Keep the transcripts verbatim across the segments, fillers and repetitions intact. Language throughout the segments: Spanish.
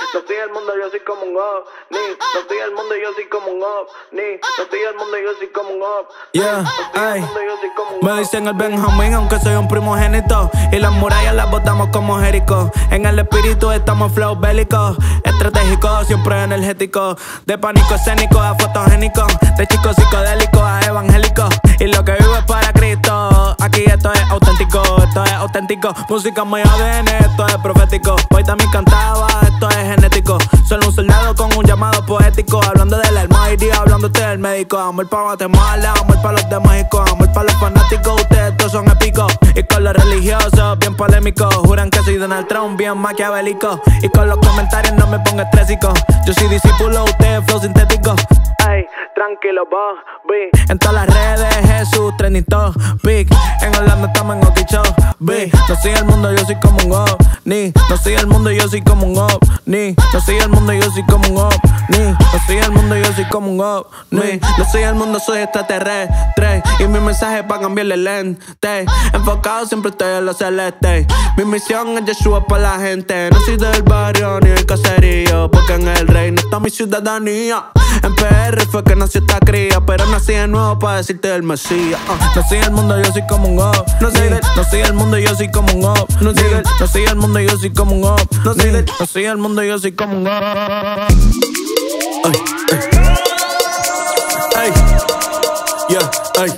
no estoy el mundo, yo soy como un ovni. No estoy el mundo, yo soy como un ovni. No estoy el mundo, yo soy como un ovni. Yeah, ay. Me Me dicen el Benjamín, aunque soy un primogénito. Y las murallas las botamos como Jericho. En el espíritu estamos flow bélicos. Estratégicos, siempre energéticos. De pánico escénico a fotogénico. De chicos psicodélicos a evangélicos. Y lo que vivo es para Cristo. Aquí esto es auténtico, esto es auténtico. Música muy A D N, esto es profético. Hoy también cantaba, esto es genético. Soy un soldado con un llamado poético. Hablando del Almighty, hablándote del médico. Amor para Guatemala, amor para los de México. Amor para los fanáticos, ustedes todos son épicos. Y con los religiosos, bien polémicos. Juran que soy Donald Trump, bien maquiavélico. Y con los comentarios no me pongo estrésico. Yo soy discípulo, ustedes flow sintético. Ay, tranquilo, Bobby. En todas las redes, Jesús, trending topic. En Orlando estamos en Okicho, B. No soy el mundo, yo soy como un ovni. No soy el mundo, yo soy como un ovni. No soy el mundo, yo soy como un ovni. No soy el mundo, yo soy como un ovni. No soy el mundo, soy extraterrestre. Y mi mensaje es para cambiarle lente. Enfocado siempre estoy en lo celeste. Mi misión es Yeshua para la gente. No soy del barrio ni del caserío, porque en el reino está mi ciudadanía. En P R fue que nació esta cría, pero nací de nuevo para decirte del Mesías. uh. No soy el mundo, yo soy como un ovni. No soy del, no soy el mundo, yo soy como un ovni. No soy del, no soy el mundo, yo soy como un ovni. No soy del, no soy el mundo, yo soy como un ovni. Ay, ay, ay, yeah, ay.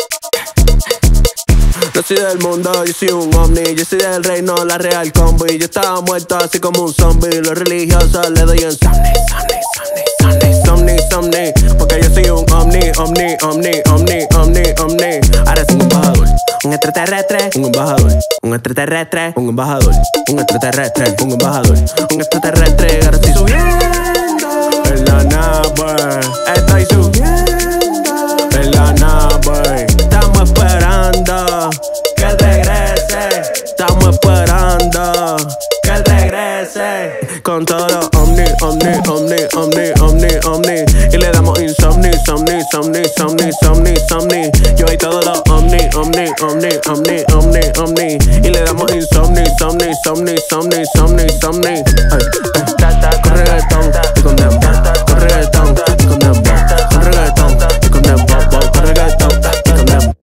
No soy del mundo, yo soy un ovni. Yo soy del reino, la real combi. Yo estaba muerto así como un zombie. Los religiosos le doy un somni, somni, somni, somni, somni, porque yo soy un ovni, ovni, ovni, ovni, ovni, ovni. Ahora soy un embajador, un extraterrestre, un embajador, un extraterrestre, un embajador, un extraterrestre, un embajador, un extraterrestre. Ahora estoy subiendo en la nave, estoy subiendo en la nave. Estamos esperando que él regrese, estamos esperando que él regrese. Con todo omni, omni, omni, omni, omni, omni. Y le damos insomni, somni, somni, somni, somni, somni. Yo y todo lo omni, omni, omni, omni, omni, omni. Y le damos insomni, somni, somni, somni, somni, somni. Ay, ay, con reggaetón y con dembow, con reggaetón.